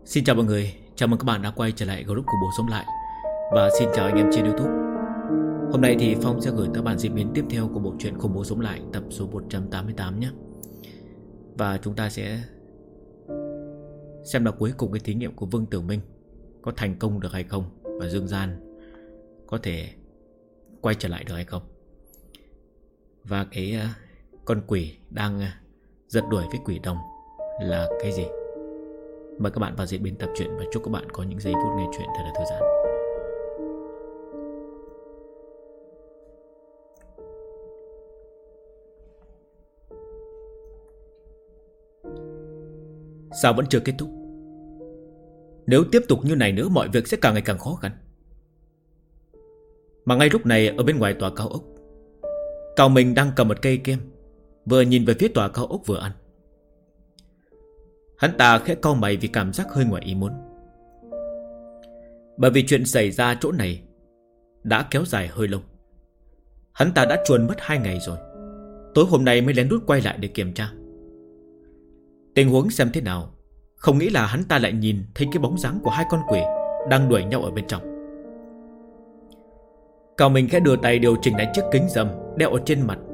Xin chào mọi người, chào mừng các bạn đã quay trở lại group của Bố Sống Lại. Và xin chào anh em trên YouTube. Hôm nay thì Phong sẽ gửi các bạn diễn biến tiếp theo của bộ truyện Khủng Bố Sống Lại tập số 188 nhé. Và chúng ta sẽ xem là cuối cùng cái thí nghiệm của Vương Tử Minh có thành công được hay không, và Dương Gian có thể quay trở lại được hay không. Và cái con quỷ đang giật đuổi với quỷ đồng là cái gì. Mời các bạn vào diễn biến tập truyện và chúc các bạn có những giây phút nghe chuyện thật là thư giãn. Sao vẫn chưa kết thúc? Nếu tiếp tục như này nữa, mọi việc sẽ càng ngày càng khó khăn. Mà ngay lúc này, ở bên ngoài tòa cao ốc, Cao Minh đang cầm một cây kem, vừa nhìn về phía tòa cao ốc vừa ăn. Hắn ta khẽ cau mày vì cảm giác hơi ngoài ý muốn. Bởi vì chuyện xảy ra chỗ này đã kéo dài hơi lâu. Hắn ta đã chuồn mất 2 ngày rồi. Tối hôm nay mới lén lút quay lại để kiểm tra tình huống xem thế nào. Không nghĩ là hắn ta lại nhìn thấy cái bóng dáng của hai con quỷ đang đuổi nhau ở bên trong. Cao Minh khẽ đưa tay điều chỉnh lại chiếc kính râm đeo ở trên mặt.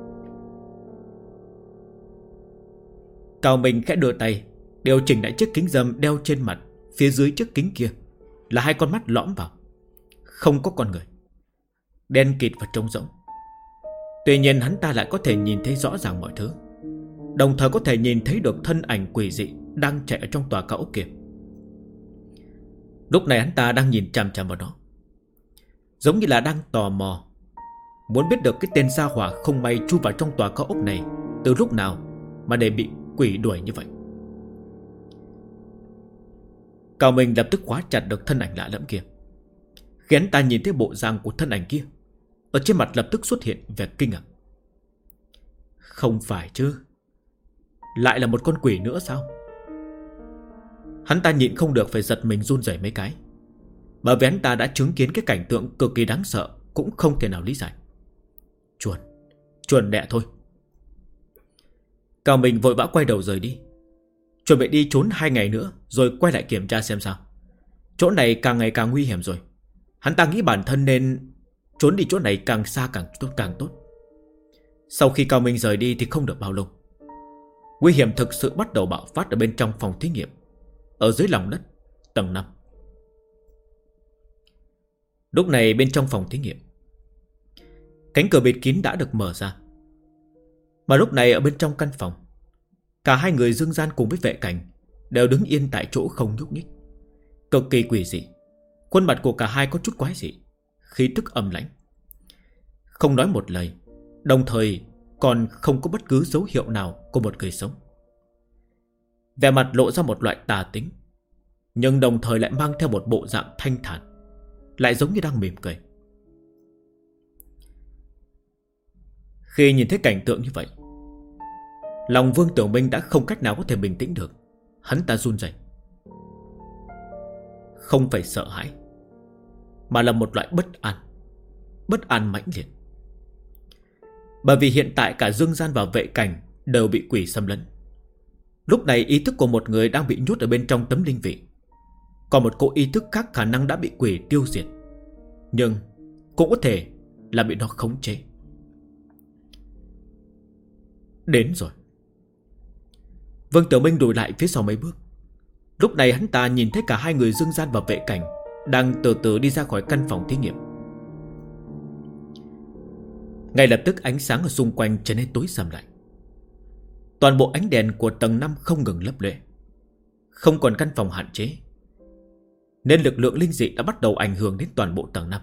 Cao Minh khẽ đưa tay điều chỉnh lại chiếc kính râm đeo trên mặt. Phía dưới chiếc kính kia là hai con mắt lõm vào, không có con người, đen kịt và trống rỗng. Tuy nhiên hắn ta lại có thể nhìn thấy rõ ràng mọi thứ, đồng thời có thể nhìn thấy được thân ảnh quỷ dị đang chạy ở trong tòa cao ốc kia. Lúc này hắn ta đang nhìn chằm chằm vào nó, giống như là đang tò mò, muốn biết được cái tên gia hỏa không may chui vào trong tòa cao ốc này từ lúc nào mà để bị quỷ đuổi như vậy. Cao Minh lập tức khóa chặt được thân ảnh lạ lẫm kia. Khi hắn ta nhìn thấy bộ dạng của thân ảnh kia, ở trên mặt lập tức xuất hiện vẻ kinh ngạc. Không phải chứ, lại là một con quỷ nữa sao? Hắn ta nhịn không được phải giật mình run rẩy mấy cái, bởi vì hắn ta đã chứng kiến cái cảnh tượng cực kỳ đáng sợ, cũng không thể nào lý giải. Chuồn đẹ thôi. Cao Minh vội vã quay đầu rời đi, chuẩn bị đi trốn 2 ngày nữa rồi quay lại kiểm tra xem sao. Chỗ này càng ngày càng nguy hiểm rồi. Hắn ta nghĩ bản thân nên trốn đi chỗ này càng xa càng tốt. Sau khi Cao Minh rời đi thì không được bao lâu, nguy hiểm thực sự bắt đầu bạo phát ở bên trong phòng thí nghiệm, ở dưới lòng đất tầng 5. Lúc này bên trong phòng thí nghiệm, cánh cửa bịt kín đã được mở ra. Mà lúc này ở bên trong căn phòng, cả hai người Dương Gian cùng với vệ cảnh đều đứng yên tại chỗ không nhúc nhích, cực kỳ quỷ dị. Khuôn mặt của cả hai có chút quái dị, khí tức âm lãnh, không nói một lời, đồng thời còn không có bất cứ dấu hiệu nào của một người sống. Vẻ mặt lộ ra một loại tà tính, nhưng đồng thời lại mang theo một bộ dạng thanh thản, lại giống như đang mỉm cười. Khi nhìn thấy cảnh tượng như vậy, lòng Vương Tử Minh đã không cách nào có thể bình tĩnh được. Hắn ta run rẩy, không phải sợ hãi, mà là một loại bất an mãnh liệt. Bởi vì hiện tại cả Dương Gian và vệ cảnh đều bị quỷ xâm lấn. Lúc này ý thức của một người đang bị nhốt ở bên trong tấm linh vị, còn một cỗ ý thức khác khả năng đã bị quỷ tiêu diệt, nhưng cũng có thể là bị nó khống chế. Đến rồi. Vương Tử Minh lùi lại phía sau mấy bước. Lúc này hắn ta nhìn thấy cả hai người Dương Gian và vệ cảnh đang từ từ đi ra khỏi căn phòng thí nghiệm. Ngay lập tức ánh sáng ở xung quanh trở nên tối sầm lại. Toàn bộ ánh đèn của tầng 5 không ngừng lấp lóe. Không còn căn phòng hạn chế, nên lực lượng linh dị đã bắt đầu ảnh hưởng đến toàn bộ tầng 5.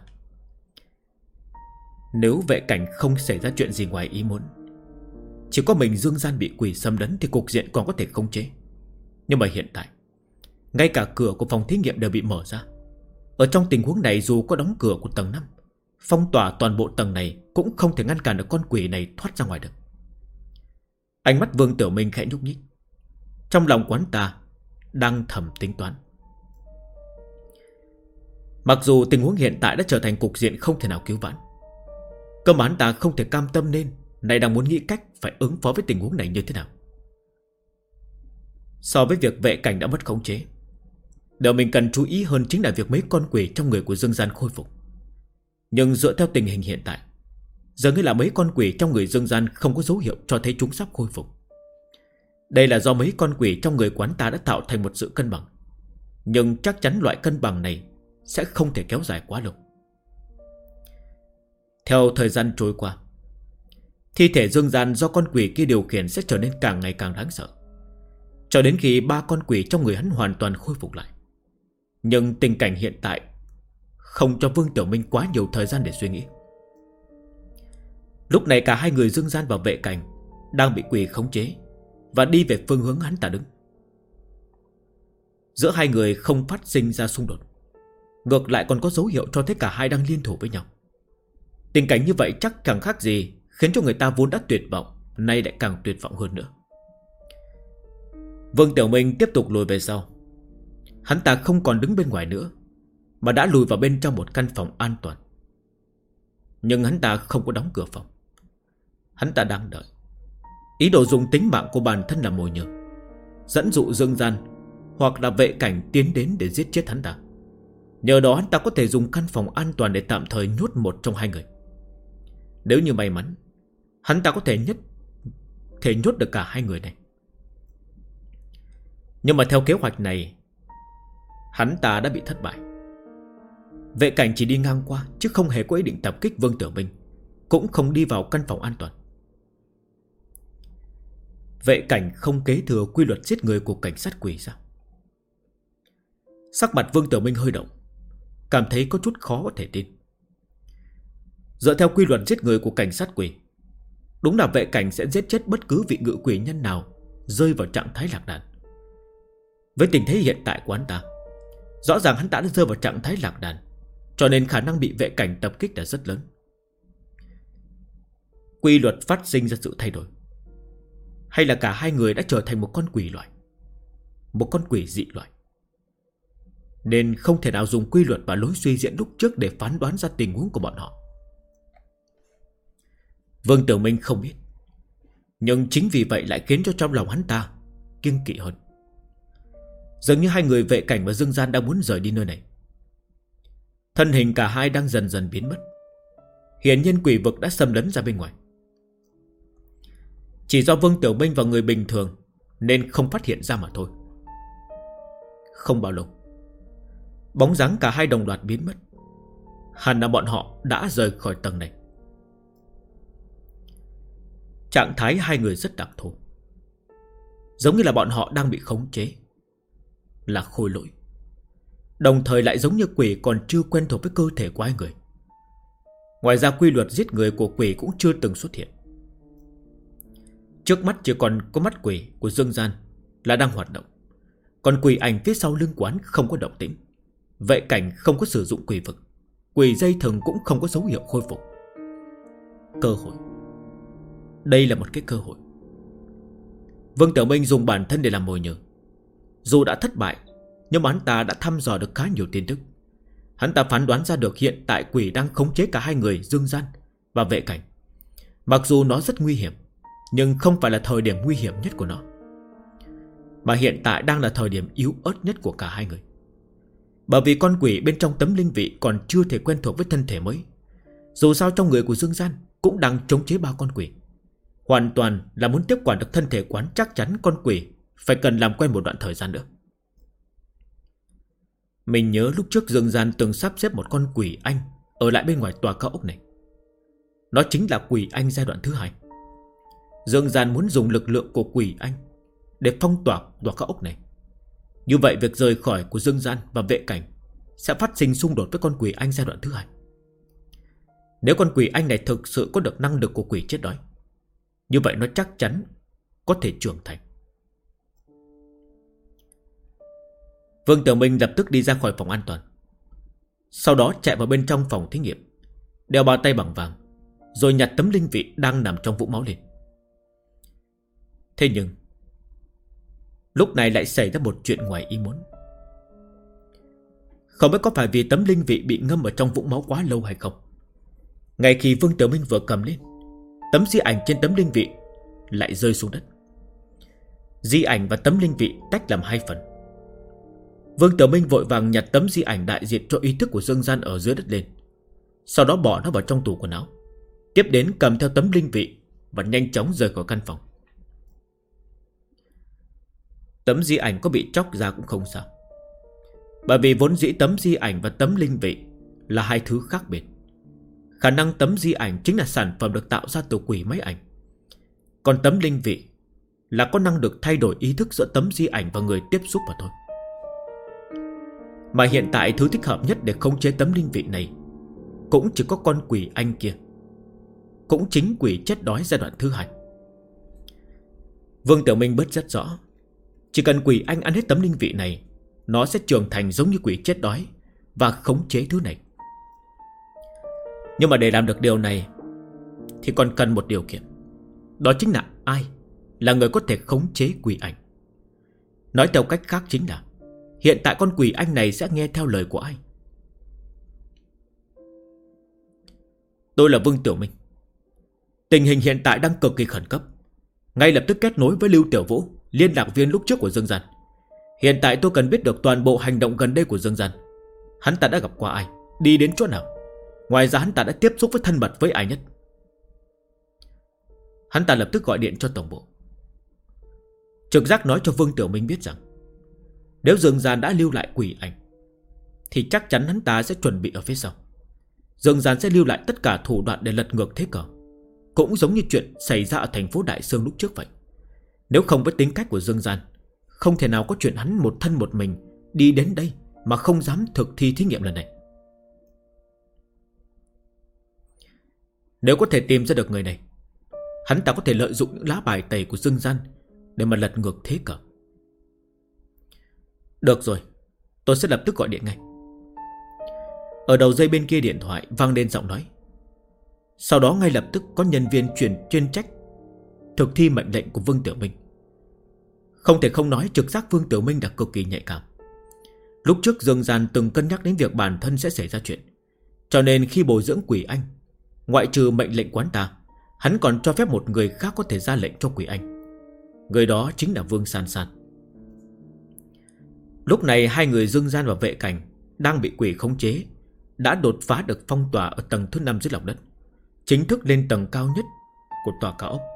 Nếu vệ cảnh không xảy ra chuyện gì ngoài ý muốn, chỉ có mình Dương Gian bị quỷ xâm lấn thì cục diện còn có thể khống chế. Nhưng mà hiện tại, ngay cả cửa của phòng thí nghiệm đều bị mở ra. Ở trong tình huống này, dù có đóng cửa của tầng 5, phong tỏa toàn bộ tầng này cũng không thể ngăn cản được con quỷ này thoát ra ngoài được. Ánh mắt Vương Tử Minh khẽ nhúc nhích. Trong lòng quán ta đang thầm tính toán. Mặc dù tình huống hiện tại đã trở thành cục diện không thể nào cứu vãn, cơ mà hắn ta không thể cam tâm, nên nay đang muốn nghĩ cách phải ứng phó với tình huống này như thế nào. So với việc vệ cảnh đã mất khống chế, Điều mình cần chú ý hơn chính là việc mấy con quỷ trong người của Dương Gian khôi phục. Nhưng dựa theo tình hình hiện tại, dường như là mấy con quỷ trong người Dương Gian không có dấu hiệu cho thấy chúng sắp khôi phục. Đây là do mấy con quỷ trong người quán ta đã tạo thành một sự cân bằng. Nhưng chắc chắn loại cân bằng này sẽ không thể kéo dài quá lâu. Theo thời gian trôi qua, thi thể Dương Gian do con quỷ kia điều khiển sẽ trở nên càng ngày càng đáng sợ, cho đến khi 3 con quỷ trong người hắn hoàn toàn khôi phục lại. Nhưng tình cảnh hiện tại không cho Vương Tiểu Minh quá nhiều thời gian để suy nghĩ. Lúc này cả hai người Dương Gian và Vệ Cảnh đang bị quỷ khống chế và đi về phương hướng hắn ta đứng. Giữa hai người không phát sinh ra xung đột, ngược lại còn có dấu hiệu cho thấy cả hai đang liên thủ với nhau. Tình cảnh như vậy chắc chẳng khác gì khiến cho người ta vốn đã tuyệt vọng, nay lại càng tuyệt vọng hơn nữa. Vương Tiểu Minh tiếp tục lùi về sau. Hắn ta không còn đứng bên ngoài nữa, mà đã lùi vào bên trong một căn phòng an toàn. Nhưng hắn ta không có đóng cửa phòng. Hắn ta đang đợi, ý đồ dùng tính mạng của bản thân làm mồi nhử, dẫn dụ Dương Gian hoặc là Vệ Cảnh tiến đến để giết chết hắn ta. Nhờ đó hắn ta có thể dùng căn phòng an toàn để tạm thời nhốt một trong hai người. Nếu như may mắn, hắn ta có thể nhốt được cả hai người này. Nhưng mà theo kế hoạch này, hắn ta đã bị thất bại. Vệ Cảnh chỉ đi ngang qua, chứ không hề có ý định tập kích Vương Tiểu Minh, cũng không đi vào căn phòng an toàn. Vệ Cảnh không kế thừa quy luật giết người của cảnh sát quỷ sao? Sắc mặt Vương Tiểu Minh hơi động, cảm thấy có chút khó có thể tin. Dựa theo quy luật giết người của cảnh sát quỷ, đúng là Vệ Cảnh sẽ giết chết bất cứ vị ngự quỷ nhân nào rơi vào trạng thái lạc đàn. Với tình thế hiện tại của hắn ta, rõ ràng hắn ta đã rơi vào trạng thái lạc đàn, cho nên khả năng bị Vệ Cảnh tập kích là rất lớn. Quy luật phát sinh ra sự thay đổi, hay là cả hai người đã trở thành một con quỷ loại, một con quỷ dị loại, nên không thể nào dùng quy luật và lối suy diễn lúc trước để phán đoán ra tình huống của bọn họ. Vương Tiểu Minh không biết, nhưng chính vì vậy lại khiến cho trong lòng hắn ta kiêng kỵ hơn. Dường như hai người Vệ Cảnh và Dương Gian đang muốn rời đi nơi này. Thân hình cả hai đang dần dần biến mất. Hiển nhiên quỷ vực đã xâm lấn ra bên ngoài. Chỉ do Vương Tiểu Minh và người bình thường nên không phát hiện ra mà thôi. Không bao lâu, bóng dáng cả hai đồng loạt biến mất. Hẳn là bọn họ đã rời khỏi tầng này. Trạng thái hai người rất đặc thù, giống như là bọn họ đang bị khống chế, là khôi lỗi, đồng thời lại giống như quỷ còn chưa quen thuộc với cơ thể của hai người. Ngoài ra quy luật giết người của quỷ cũng chưa từng xuất hiện. Trước mắt chỉ còn có mắt quỷ của Dương Gian là đang hoạt động, còn quỷ ảnh phía sau lưng quán không có động tĩnh. Vệ Cảnh không có sử dụng quỷ vực, quỷ dây thừng cũng không có dấu hiệu khôi phục. Cơ hội, đây là một cái cơ hội. Vương Tiểu Minh dùng bản thân để làm mồi nhử. Dù đã thất bại, nhưng mà hắn ta đã thăm dò được khá nhiều tin tức. Hắn ta phán đoán ra được hiện tại quỷ đang khống chế cả hai người Dương Gian và Vệ Cảnh. Mặc dù nó rất nguy hiểm, nhưng không phải là thời điểm nguy hiểm nhất của nó, mà hiện tại đang là thời điểm yếu ớt nhất của cả hai người. Bởi vì con quỷ bên trong tấm linh vị còn chưa thể quen thuộc với thân thể mới. Dù sao trong người của Dương Gian cũng đang chống chế 3 con quỷ. Hoàn toàn là muốn tiếp quản được thân thể quán, chắc chắn con quỷ phải cần làm quen một đoạn thời gian nữa. Mình nhớ lúc trước Dương Gian từng sắp xếp một con quỷ anh ở lại bên ngoài tòa cao ốc này. Nó chính là quỷ anh giai đoạn thứ 2. Dương Gian muốn dùng lực lượng của quỷ anh để phong tỏa tòa cao ốc này. Như vậy việc rời khỏi của Dương Gian và Vệ Cảnh sẽ phát sinh xung đột với con quỷ anh giai đoạn thứ 2. Nếu con quỷ anh này thực sự có được năng lực của quỷ chết đói, như vậy nó chắc chắn có thể trưởng thành. Vương Tiểu Minh lập tức đi ra khỏi phòng an toàn, sau đó chạy vào bên trong phòng thí nghiệm, đeo bao tay bằng vàng, rồi nhặt tấm linh vị đang nằm trong vũng máu lên. Thế nhưng lúc này lại xảy ra một chuyện ngoài ý muốn. Không biết có phải vì tấm linh vị bị ngâm ở trong vũng máu quá lâu hay không, ngay khi Vương Tiểu Minh vừa cầm lên, tấm di ảnh trên tấm linh vị lại rơi xuống đất. Di ảnh và tấm linh vị tách làm 2 phần. Vương Tiểu Minh vội vàng nhặt tấm di ảnh đại diện cho ý thức của Dương Gian ở dưới đất lên, sau đó bỏ nó vào trong tủ quần áo. Tiếp đến cầm theo tấm linh vị và nhanh chóng rời khỏi căn phòng. Tấm di ảnh có bị chóc ra cũng không sao, bởi vì vốn dĩ tấm di ảnh và tấm linh vị là hai thứ khác biệt. Khả năng tấm di ảnh chính là sản phẩm được tạo ra từ quỷ máy ảnh, còn tấm linh vị là có năng được thay đổi ý thức giữa tấm di ảnh và người tiếp xúc mà thôi. Mà hiện tại thứ thích hợp nhất để khống chế tấm linh vị này cũng chỉ có con quỷ anh kia, cũng chính quỷ chết đói giai đoạn thứ 2. Vương Tiểu Minh biết rất rõ, chỉ cần quỷ anh ăn hết tấm linh vị này, nó sẽ trưởng thành giống như quỷ chết đói và khống chế thứ này. Nhưng mà để làm được điều này thì còn cần một điều kiện, đó chính là ai là người có thể khống chế quỷ anh. Nói theo cách khác chính là hiện tại con quỷ anh này sẽ nghe theo lời của ai? Tôi là Vương Tiểu Minh. Tình hình hiện tại đang cực kỳ khẩn cấp. Ngay lập tức kết nối với Lưu Tiểu Vũ, liên lạc viên lúc trước của Dương Gian. Hiện tại tôi cần biết được toàn bộ hành động gần đây của Dương Gian. Hắn ta đã gặp qua ai, đi đến chỗ nào, ngoài ra hắn ta đã tiếp xúc với thân mật với ai nhất. Hắn ta lập tức gọi điện cho tổng bộ. Trực giác nói cho Vương Tiểu Minh biết rằng nếu Dương Gian đã lưu lại quỷ ảnh thì chắc chắn hắn ta sẽ chuẩn bị ở phía sau. Dương Gian sẽ lưu lại tất cả thủ đoạn để lật ngược thế cờ, cũng giống như chuyện xảy ra ở thành phố Đại Sương lúc trước vậy. Nếu không với tính cách của Dương Gian, không thể nào có chuyện hắn một thân một mình đi đến đây mà không dám thực thi thí nghiệm lần này. Nếu có thể tìm ra được người này, hắn ta có thể lợi dụng những lá bài tẩy của Dương Gian để mà lật ngược thế cờ. Được rồi, tôi sẽ lập tức gọi điện ngay. Ở đầu dây bên kia điện thoại vang lên giọng nói. Sau đó ngay lập tức có nhân viên chuyên trách thực thi mệnh lệnh của Vương Tiểu Minh. Không thể không nói trực giác Vương Tiểu Minh đã cực kỳ nhạy cảm. Lúc trước Dương Gian từng cân nhắc đến việc bản thân sẽ xảy ra chuyện, cho nên khi bồi dưỡng quỷ anh, ngoại trừ mệnh lệnh quán ta, hắn còn cho phép một người khác có thể ra lệnh cho quỷ anh. Người đó chính là Vương San San. Lúc này hai người Dương Gian và Vệ Cảnh đang bị quỷ khống chế, đã đột phá được phong tỏa ở tầng thứ 5 dưới lòng đất, chính thức lên tầng cao nhất của tòa cao ốc.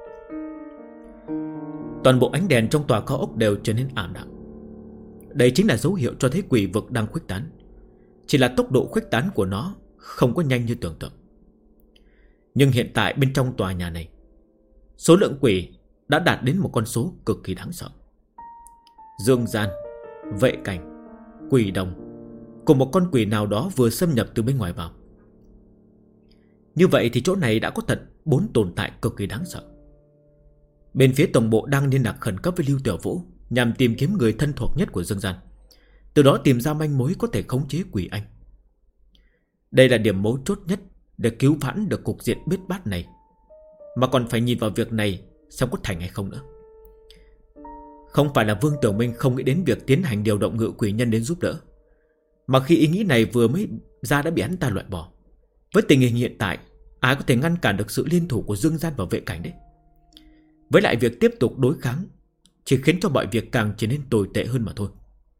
Toàn bộ ánh đèn trong tòa cao ốc đều trở nên ảm đạm. Đây chính là dấu hiệu cho thấy quỷ vực đang khuếch tán, chỉ là tốc độ khuếch tán của nó không có nhanh như tưởng tượng. Nhưng hiện tại bên trong tòa nhà này, số lượng quỷ đã đạt đến một con số cực kỳ đáng sợ. Dương Gian, Vệ Cảnh, Quỷ Đồng cùng một con quỷ nào đó vừa xâm nhập từ bên ngoài vào. Như vậy thì chỗ này đã có tận 4 tồn tại cực kỳ đáng sợ. Bên phía tổng bộ đang liên lạc khẩn cấp với Lưu Tiểu Vũ nhằm tìm kiếm người thân thuộc nhất của Dương Gian, từ đó tìm ra manh mối có thể khống chế quỷ anh. Đây là điểm mấu chốt nhất để cứu vãn được cục diện bết bát này, mà còn phải nhìn vào việc này xem có thành hay không nữa. Không phải là Vương Tiểu Minh không nghĩ đến việc tiến hành điều động ngự quỷ nhân đến giúp đỡ, mà khi ý nghĩ này vừa mới ra đã bị hắn ta loại bỏ. Với tình hình hiện tại, ai có thể ngăn cản được sự liên thủ của Dương Gian và Vệ Cảnh đấy? Với lại việc tiếp tục đối kháng chỉ khiến cho mọi việc càng trở nên tồi tệ hơn mà thôi.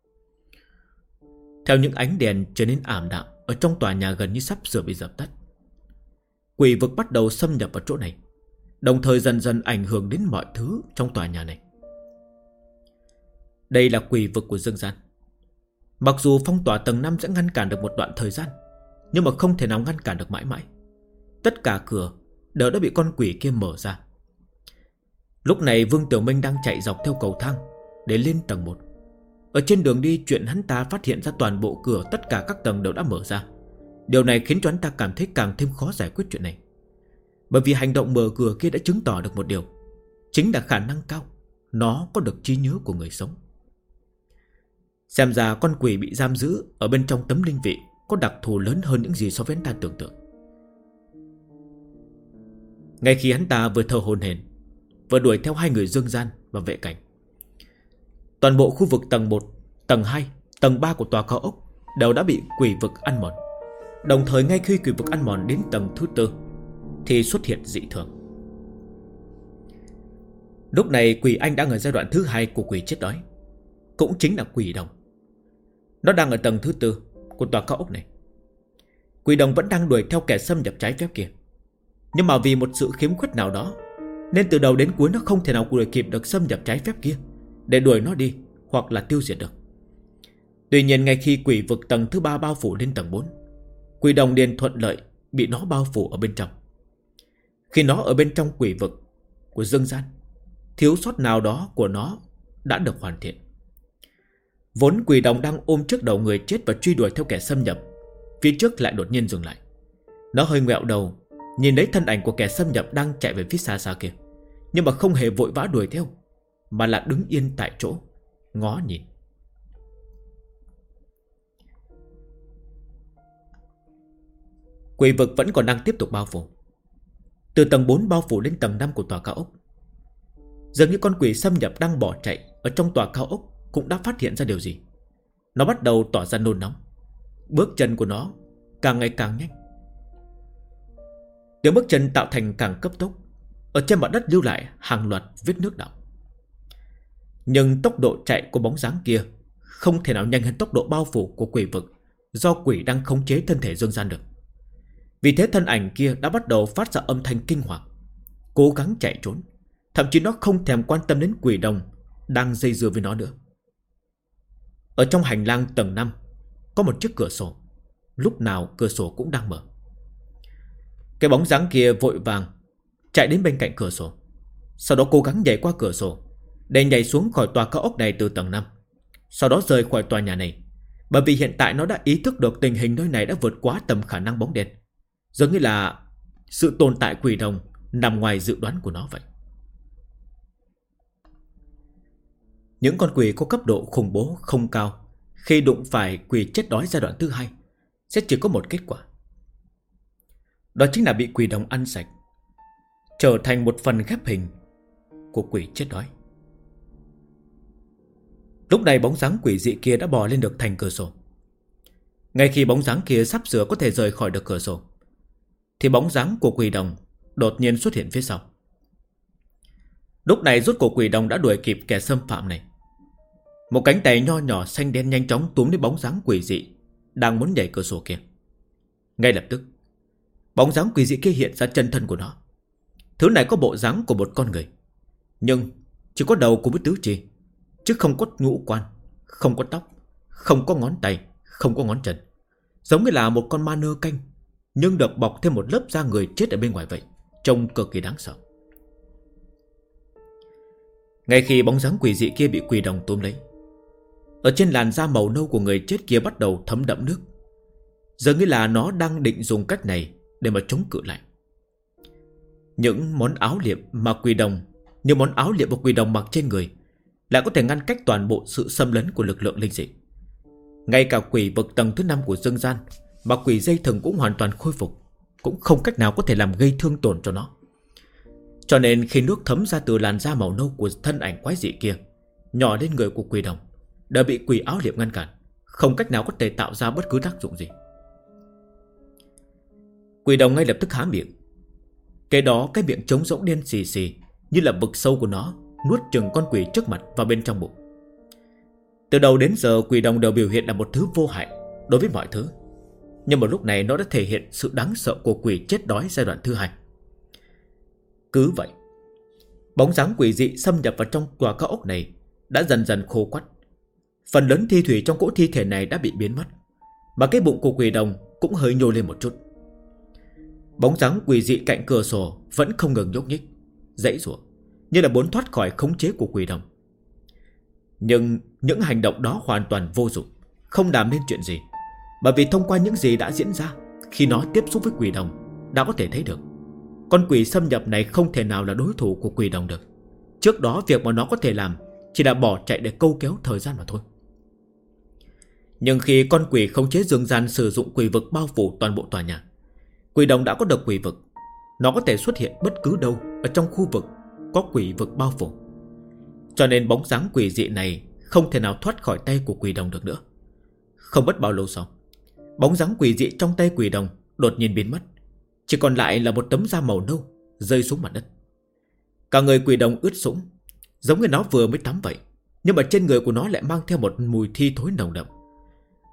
Theo những ánh đèn trở nên ảm đạm ở trong tòa nhà gần như sắp sửa bị dập tắt, quỷ vực bắt đầu xâm nhập vào chỗ này, đồng thời dần dần ảnh hưởng đến mọi thứ trong tòa nhà này. Đây là quỷ vực của Dương Gian. Mặc dù phong tỏa tầng 5 sẽ ngăn cản được một đoạn thời gian, nhưng mà không thể nào ngăn cản được mãi mãi. Tất cả cửa đều đã bị con quỷ kia mở ra. Lúc này Vương Tiểu Minh đang chạy dọc theo cầu thang để lên tầng 1. Ở trên đường đi, chuyện hắn ta phát hiện ra toàn bộ cửa tất cả các tầng đều đã mở ra. Điều này khiến cho hắn ta cảm thấy càng thêm khó giải quyết chuyện này. Bởi vì hành động mở cửa kia đã chứng tỏ được một điều, chính là khả năng cao nó có được trí nhớ của người sống. Xem ra con quỷ bị giam giữ ở bên trong tấm linh vị có đặc thù lớn hơn những gì so với hắn ta tưởng tượng. Ngay khi hắn ta vừa thở hổn hển, vừa đuổi theo hai người Dương Gian và Vệ Cảnh, toàn bộ khu vực tầng 1, tầng 2, tầng 3 của tòa cao ốc đều đã bị quỷ vực ăn mòn. Đồng thời ngay khi quỷ vực ăn mòn đến tầng thứ 4 thì xuất hiện dị thường. Lúc này quỷ anh đang ở giai đoạn thứ 2 của quỷ chết đói, cũng chính là quỷ đồng. Nó đang ở tầng thứ 4 của tòa cao ốc này. Quỷ đồng vẫn đang đuổi theo kẻ xâm nhập trái phép kia. Nhưng mà vì một sự khiếm khuyết nào đó, nên từ đầu đến cuối nó không thể nào đuổi kịp được xâm nhập trái phép kia, để đuổi nó đi hoặc là tiêu diệt được. Tuy nhiên ngay khi quỷ vực tầng thứ 3 bao phủ lên tầng 4, quỷ đồng liền thuận lợi bị nó bao phủ ở bên trong. Khi nó ở bên trong quỷ vực của dương gian, thiếu sót nào đó của nó đã được hoàn thiện. Vốn quỷ đồng đang ôm trước đầu người chết và truy đuổi theo kẻ xâm nhập, phía trước lại đột nhiên dừng lại. Nó hơi ngoẹo đầu, nhìn thấy thân ảnh của kẻ xâm nhập đang chạy về phía xa xa kia, nhưng mà không hề vội vã đuổi theo, mà là đứng yên tại chỗ, ngó nhìn. Quỷ vực vẫn còn đang tiếp tục bao phủ. Từ tầng 4 bao phủ đến tầng 5 của tòa cao ốc. Dường như con quỷ xâm nhập đang bỏ chạy ở trong tòa cao ốc cũng đã phát hiện ra điều gì. Nó bắt đầu tỏ ra nôn nóng. Bước chân của nó càng ngày càng nhanh. Tiếng bước chân tạo thành càng cấp tốc. Ở trên mặt đất lưu lại hàng loạt vết nước đọng. Nhưng tốc độ chạy của bóng dáng kia không thể nào nhanh hơn tốc độ bao phủ của quỷ vực, do quỷ đang khống chế thân thể dương gian được. Vì thế thân ảnh kia đã bắt đầu phát ra âm thanh kinh hoàng, cố gắng chạy trốn. Thậm chí nó không thèm quan tâm đến quỷ đồng đang dây dưa với nó nữa. Ở trong hành lang tầng 5 có một chiếc cửa sổ. Lúc nào cửa sổ cũng đang mở. Cái bóng dáng kia vội vàng chạy đến bên cạnh cửa sổ, sau đó cố gắng nhảy qua cửa sổ để nhảy xuống khỏi tòa cao ốc này từ tầng 5, sau đó rời khỏi tòa nhà này. Bởi vì hiện tại nó đã ý thức được tình hình nơi này đã vượt quá tầm khả năng bóng đen, giống như là sự tồn tại quỷ đồng nằm ngoài dự đoán của nó vậy. Những con quỷ có cấp độ khủng bố không cao, khi đụng phải quỷ chết đói giai đoạn thứ 2 sẽ chỉ có một kết quả. Đó chính là bị quỷ đồng ăn sạch, trở thành một phần ghép hình của quỷ chết đói. Lúc này bóng dáng quỷ dị kia đã bò lên được thành cửa sổ. Ngay khi bóng dáng kia sắp sửa có thể rời khỏi được cửa sổ, thì bóng dáng của quỷ đồng đột nhiên xuất hiện phía sau. Lúc này rốt cuộc quỷ đồng đã đuổi kịp kẻ xâm phạm này. Một cánh tay nho nhỏ xanh đen nhanh chóng túm lấy bóng dáng quỷ dị đang muốn nhảy cửa sổ kia. Ngay lập tức, bóng dáng quỷ dị kia hiện ra chân thân của nó. Thứ này có bộ dáng của một con người, nhưng chỉ có đầu cùng với tứ chi, chứ không có ngũ quan, không có tóc, không có ngón tay, không có ngón chân. Giống như là một con ma nơ canh, nhưng được bọc thêm một lớp da người chết ở bên ngoài vậy. Trông cực kỳ đáng sợ. Ngay khi bóng dáng quỷ dị kia bị quỷ đồng túm lấy, ở trên làn da màu nâu của người chết kia bắt đầu thấm đẫm nước. Dường như là nó đang định dùng cách này để mà chống cự lại. Những món áo liệm mà quỷ đồng mặc trên người lại có thể ngăn cách toàn bộ sự xâm lấn của lực lượng linh dị. Ngay cả quỷ vực tầng thứ 5 của dương gian mà quỷ dây thừng cũng hoàn toàn khôi phục, cũng không cách nào có thể làm gây thương tổn cho nó. Cho nên khi nước thấm ra từ làn da màu nâu của thân ảnh quái dị kia nhỏ lên người của quỷ đồng, đã bị quỷ áo liệm ngăn cản, không cách nào có thể tạo ra bất cứ tác dụng gì. Quỷ đồng ngay lập tức há miệng. Cái đó, cái miệng trống rỗng đen xì xì như là vực sâu của nó nuốt chừng con quỷ trước mặt vào bên trong bụng. Từ đầu đến giờ quỷ đồng đều biểu hiện là một thứ vô hại đối với mọi thứ, nhưng mà lúc này nó đã thể hiện sự đáng sợ của quỷ chết đói giai đoạn thứ 2. Cứ vậy, bóng dáng quỷ dị xâm nhập vào trong tòa cao ốc này đã dần dần khô quắt. Phần lớn thi thủy trong cỗ thi thể này đã bị biến mất, mà cái bụng của quỷ đồng cũng hơi nhô lên một chút. Bóng dáng quỷ dị cạnh cửa sổ vẫn không ngừng nhúc nhích, giãy giụa, như là muốn thoát khỏi khống chế của quỷ đồng. Nhưng những hành động đó hoàn toàn vô dụng, không làm nên chuyện gì. Bởi vì thông qua những gì đã diễn ra khi nó tiếp xúc với quỷ đồng, đã có thể thấy được con quỷ xâm nhập này không thể nào là đối thủ của quỷ đồng được. Trước đó việc mà nó có thể làm chỉ là bỏ chạy để câu kéo thời gian mà thôi. Nhưng khi con quỷ khống chế dương gian sử dụng quỷ vực bao phủ toàn bộ tòa nhà, quỷ đồng đã có được quỷ vực. Nó có thể xuất hiện bất cứ đâu ở trong khu vực có quỷ vực bao phủ. Cho nên bóng dáng quỷ dị này không thể nào thoát khỏi tay của quỷ đồng được nữa. Không mất bao lâu sau, bóng dáng quỷ dị trong tay quỷ đồng đột nhiên biến mất, chỉ còn lại là một tấm da màu nâu rơi xuống mặt đất. Cả người quỷ đồng ướt sũng, giống như nó vừa mới tắm vậy, nhưng mà trên người của nó lại mang theo một mùi thi thối nồng đậm.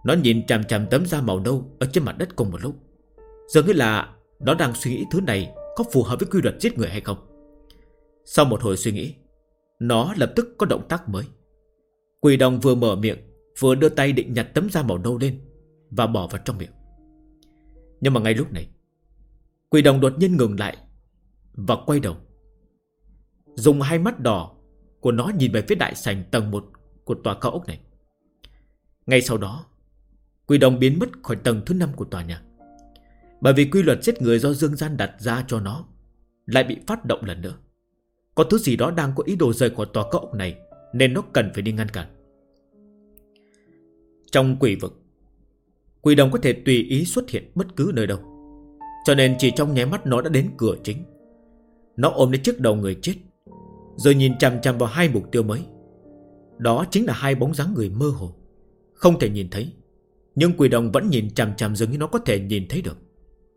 Nó nhìn chằm chằm tấm da màu nâu ở trên mặt đất cùng một lúc. Dường như là nó đang suy nghĩ thứ này có phù hợp với quy luật giết người hay không. Sau một hồi suy nghĩ, nó lập tức có động tác mới. Quỷ đồng vừa mở miệng, vừa đưa tay định nhặt tấm da màu nâu lên và bỏ vào trong miệng. Nhưng mà ngay lúc này, quỷ đồng đột nhiên ngừng lại và quay đầu, dùng hai mắt đỏ của nó nhìn về phía đại sảnh tầng 1 của tòa cao ốc này. Ngay sau đó, quỷ đồng biến mất khỏi tầng thứ 5 của tòa nhà. Bởi vì quy luật giết người do Dương Gian đặt ra cho nó lại bị phát động lần nữa. Có thứ gì đó đang có ý đồ rời khỏi tòa cao ốc này, nên nó cần phải đi ngăn cản. Trong quỷ vực, quỷ đồng có thể tùy ý xuất hiện bất cứ nơi đâu, cho nên chỉ trong nháy mắt nó đã đến cửa chính. Nó ôm lấy chiếc đầu người chết, rồi nhìn chằm chằm vào hai mục tiêu mới. Đó chính là hai bóng dáng người mơ hồ, không thể nhìn thấy, nhưng quỷ đồng vẫn nhìn chằm chằm dường như nó có thể nhìn thấy được.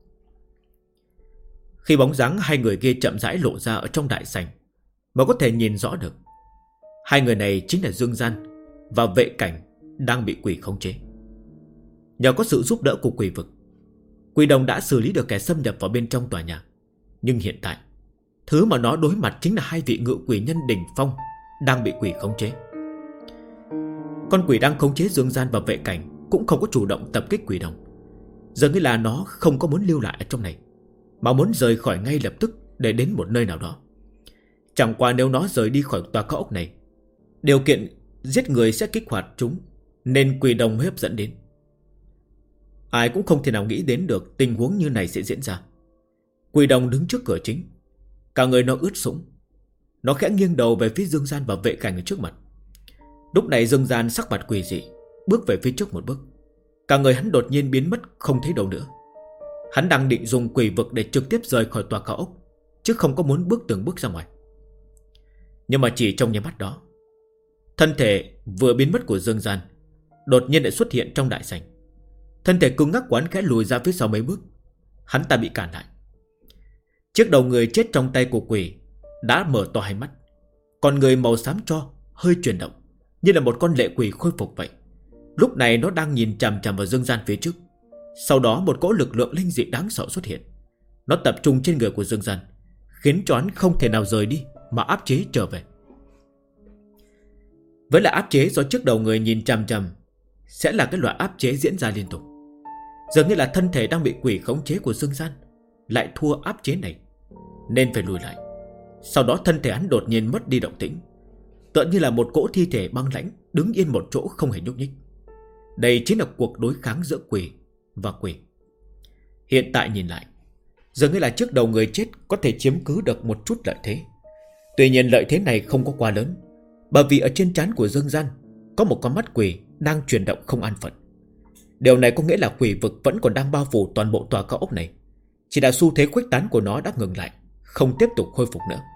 Khi bóng dáng hai người kia chậm rãi lộ ra ở trong đại sảnh, mà có thể nhìn rõ được, hai người này chính là Dương Gian và Vệ Cảnh đang bị quỷ khống chế. Nhờ có sự giúp đỡ của quỷ vực, quỷ đồng đã xử lý được kẻ xâm nhập vào bên trong tòa nhà. Nhưng hiện tại, thứ mà nó đối mặt chính là hai vị ngự quỷ nhân đỉnh phong đang bị quỷ khống chế. Con quỷ đang khống chế Dương Gian và Vệ Cảnh cũng không có chủ động tập kích quỷ đồng. Dường như là nó không có muốn lưu lại ở trong này, mà muốn rời khỏi ngay lập tức để đến một nơi nào đó. Chẳng qua nếu nó rời đi khỏi tòa cao ốc này, điều kiện giết người sẽ kích hoạt chúng, nên quỷ đồng mới hấp dẫn đến. Ai cũng không thể nào nghĩ đến được tình huống như này sẽ diễn ra. Quỷ đồng đứng trước cửa chính, cả người nó ướt sũng. Nó khẽ nghiêng đầu về phía Dương Gian và Vệ Cảnh ở trước mặt. Lúc này Dương Gian sắc mặt quỷ dị, bước về phía trước một bước. Cả người hắn đột nhiên biến mất không thấy đâu nữa. Hắn đang định dùng quỷ vực để trực tiếp rời khỏi tòa cao ốc, chứ không có muốn bước từng bước ra ngoài. Nhưng mà chỉ trong nháy mắt đó, thân thể vừa biến mất của Dương Gian đột nhiên lại xuất hiện trong đại sảnh. Thân thể cứng ngắc của hắn khẽ lùi ra phía sau mấy bước. Hắn ta bị cản lại. Chiếc đầu người chết trong tay của quỷ đã mở to hai mắt, còn người màu xám tro hơi chuyển động, như là một con lệ quỷ khôi phục vậy. Lúc này nó đang nhìn chằm chằm vào Dương Gian phía trước. Sau đó một cỗ lực lượng linh dị đáng sợ xuất hiện. Nó tập trung trên người của Dương Gian, khiến cho hắn không thể nào rời đi, mà áp chế trở về. Với lại áp chế do chiếc đầu người nhìn chằm chằm sẽ là cái loại áp chế diễn ra liên tục. Dường như là thân thể đang bị quỷ khống chế của Dương Gian lại thua áp chế này, nên phải lùi lại. Sau đó thân thể hắn đột nhiên mất đi động tĩnh, tựa như là một cỗ thi thể băng lãnh đứng yên một chỗ không hề nhúc nhích. Đây chính là cuộc đối kháng giữa quỷ và quỷ. Hiện tại nhìn lại, dường như là chiếc đầu người chết có thể chiếm cứ được một chút lợi thế. Tuy nhiên lợi thế này không có quá lớn, bởi vì ở trên trán của Dương Gian có một con mắt quỷ đang chuyển động không an phận. Điều này có nghĩa là quỷ vực vẫn còn đang bao phủ toàn bộ tòa cao ốc này, chỉ là xu thế khuếch tán của nó đã ngừng lại, không tiếp tục khôi phục nữa.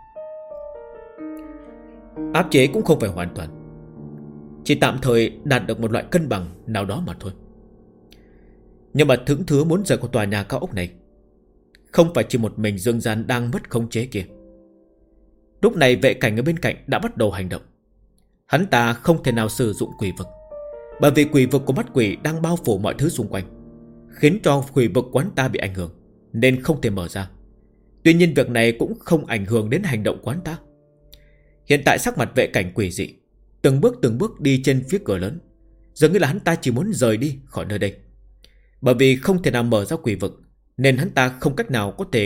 Áp chế cũng không phải hoàn toàn, chỉ tạm thời đạt được một loại cân bằng nào đó mà thôi. Nhưng mà thững thứa muốn rời khỏi tòa nhà cao ốc này, không phải chỉ một mình Dương Gian đang mất khống chế kia. Lúc này Vệ Cảnh ở bên cạnh đã bắt đầu hành động. Hắn ta không thể nào sử dụng quỷ vực, bởi vì quỷ vực của mắt quỷ đang bao phủ mọi thứ xung quanh, khiến cho quỷ vực của hắn ta bị ảnh hưởng, nên không thể mở ra. Tuy nhiên việc này cũng không ảnh hưởng đến hành động của hắn ta. Hiện tại sắc mặt Vệ Cảnh quỷ dị, từng bước đi trên phía cửa lớn. Dường như là hắn ta chỉ muốn rời đi khỏi nơi đây. Bởi vì không thể nào mở ra quỷ vực, nên hắn ta không cách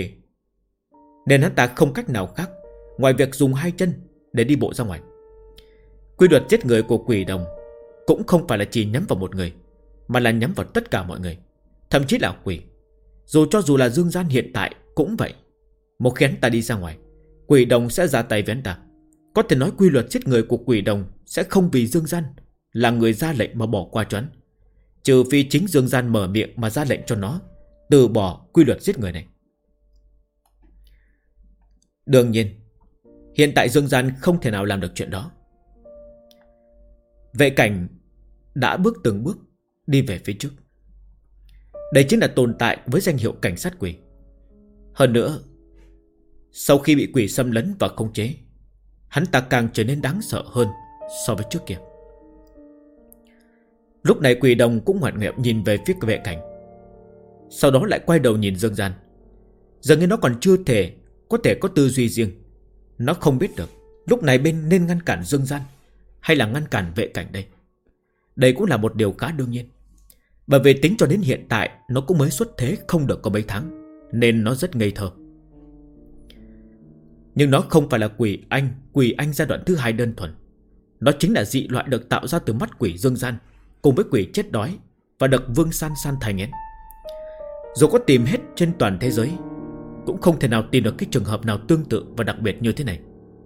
nào khác ngoài việc dùng hai chân để đi bộ ra ngoài. Quy luật giết người của quỷ đồng cũng không phải là chỉ nhắm vào một người, mà là nhắm vào tất cả mọi người, thậm chí là quỷ. Dù là Dương Gian hiện tại cũng vậy. Một khi hắn ta đi ra ngoài, quỷ đồng sẽ ra tay với hắn ta. Có thể nói quy luật giết người của quỷ đồng sẽ không vì Dương Gian là người ra lệnh mà bỏ qua cho hắn, trừ phi chính Dương Gian mở miệng mà ra lệnh cho nó từ bỏ quy luật giết người này. Đương nhiên, hiện tại Dương Gian không thể nào làm được chuyện đó. Vệ Cảnh đã từng bước đi về phía trước. Đây chính là tồn tại với danh hiệu cảnh sát quỷ. Hơn nữa, sau khi bị quỷ xâm lấn và khống chế, hắn ta càng trở nên đáng sợ hơn so với trước kia. Lúc này Quỷ Đồng cũng ngoặt nghẹo nhìn về phía vệ cảnh, sau đó lại quay đầu nhìn Dương Gian. Dường như nó còn chưa có thể có tư duy riêng. Nó không biết được lúc này bên nên ngăn cản Dương Gian hay là ngăn cản vệ cảnh đây. Đây cũng là một điều khá đương nhiên, bởi vì tính cho đến hiện tại nó cũng mới xuất thế không được có mấy tháng, nên nó rất ngây thơ. Nhưng nó không phải là Quỷ Anh giai đoạn thứ 2 đơn thuần. Nó chính là dị loại được tạo ra từ mắt quỷ Dương Gian cùng với quỷ chết đói và được Vương San San thai nghén. Dù có tìm hết trên toàn thế giới cũng không thể nào tìm được cái trường hợp nào tương tự và đặc biệt như thế này.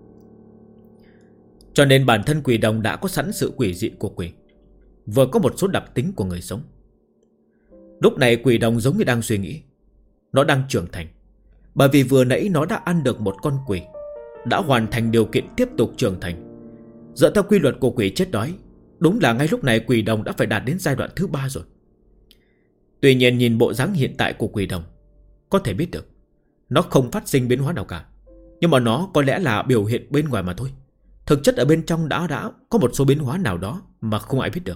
Cho nên bản thân Quỷ Đồng đã có sẵn sự quỷ dị của quỷ, vừa có một số đặc tính của người sống. Lúc này Quỷ Đồng giống như đang suy nghĩ. Nó đang trưởng thành, bởi vì vừa nãy nó đã ăn được một con quỷ, đã hoàn thành điều kiện tiếp tục trưởng thành. Dựa theo quy luật của quỷ chết đói, đúng là ngay lúc này Quỷ Đồng đã phải đạt đến giai đoạn thứ 3 rồi. Tuy nhiên nhìn bộ dáng hiện tại của Quỷ Đồng, có thể biết được nó không phát sinh biến hóa nào cả. Nhưng mà nó có lẽ là biểu hiện bên ngoài mà thôi. Thực chất ở bên trong đã có một số biến hóa nào đó mà không ai biết được.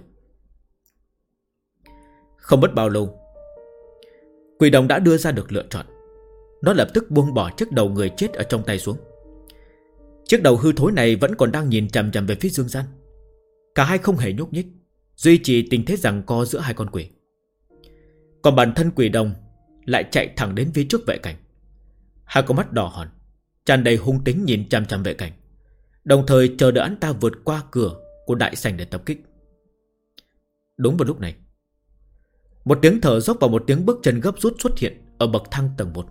Không mất bao lâu, Quỷ Đồng đã đưa ra được lựa chọn. Nó lập tức buông bỏ chiếc đầu người chết ở trong tay xuống. Chiếc đầu hư thối này vẫn còn đang nhìn chằm chằm về phía Dương Gian. Cả hai không hề nhúc nhích, duy trì tình thế giằng co giữa hai con quỷ. Còn bản thân Quỷ Đồng lại chạy thẳng đến phía trước vệ cảnh. Hai con mắt đỏ hòn, tràn đầy hung tính nhìn chằm chằm vệ cảnh, đồng thời chờ đợi anh ta vượt qua cửa của đại sảnh để tập kích. Đúng vào lúc này, một tiếng thở dốc và một tiếng bước chân gấp rút xuất hiện ở bậc thang tầng 1.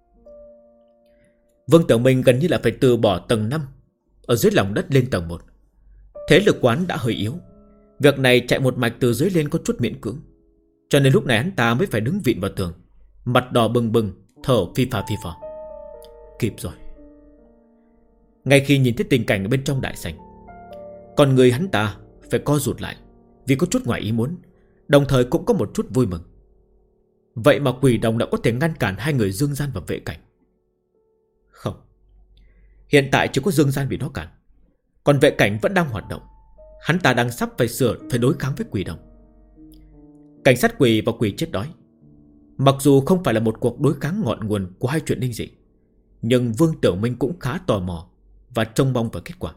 Vương Tiểu Minh gần như là phải từ bỏ tầng 5 ở dưới lòng đất lên tầng 1. Thế lực quán đã hơi yếu, việc này chạy một mạch từ dưới lên có chút miễn cưỡng, cho nên lúc này hắn ta mới phải đứng vịn vào tường, mặt đỏ bừng bừng, thở phi phò. Kịp rồi. Ngay khi nhìn thấy tình cảnh ở bên trong đại sảnh, còn người hắn ta phải co rụt lại, vì có chút ngoài ý muốn, đồng thời cũng có một chút vui mừng. Vậy mà Quỷ Đồng đã có thể ngăn cản hai người Dương Gian và vệ cảnh. Không, hiện tại chỉ có Dương Gian bị nó cản, còn vệ cảnh vẫn đang hoạt động. Hắn ta đang sắp phải đối kháng với Quỷ Đồng. Cảnh sát quỷ và quỷ chết đói, mặc dù không phải là một cuộc đối kháng ngọn nguồn của hai chuyện linh dị, nhưng Vương Tiểu Minh cũng khá tò mò và trông mong vào kết quả.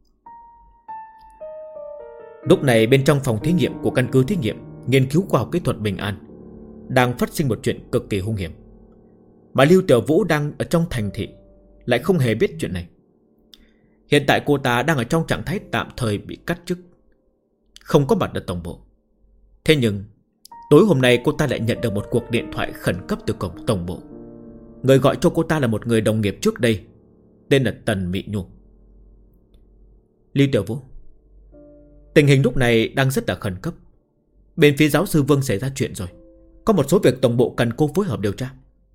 Lúc này bên trong phòng thí nghiệm của căn cứ thí nghiệm nghiên cứu khoa học kỹ thuật Bình An đang phát sinh một chuyện cực kỳ hung hiểm, mà Lưu Tiểu Vũ đang ở trong thành thị lại không hề biết chuyện này. Hiện tại cô ta đang ở trong trạng thái tạm thời bị cắt chức, không có mặt ở tổng bộ. Thế nhưng tối hôm nay cô ta lại nhận được một cuộc điện thoại khẩn cấp từ cổng tổng bộ. Người gọi cho cô ta là một người đồng nghiệp trước đây, tên là Tần Mị Nhu. Lưu Tiểu Vũ, tình hình lúc này đang rất là khẩn cấp. Bên phía giáo sư Vương xảy ra chuyện rồi, có một số việc tổng bộ cần cô phối hợp điều tra.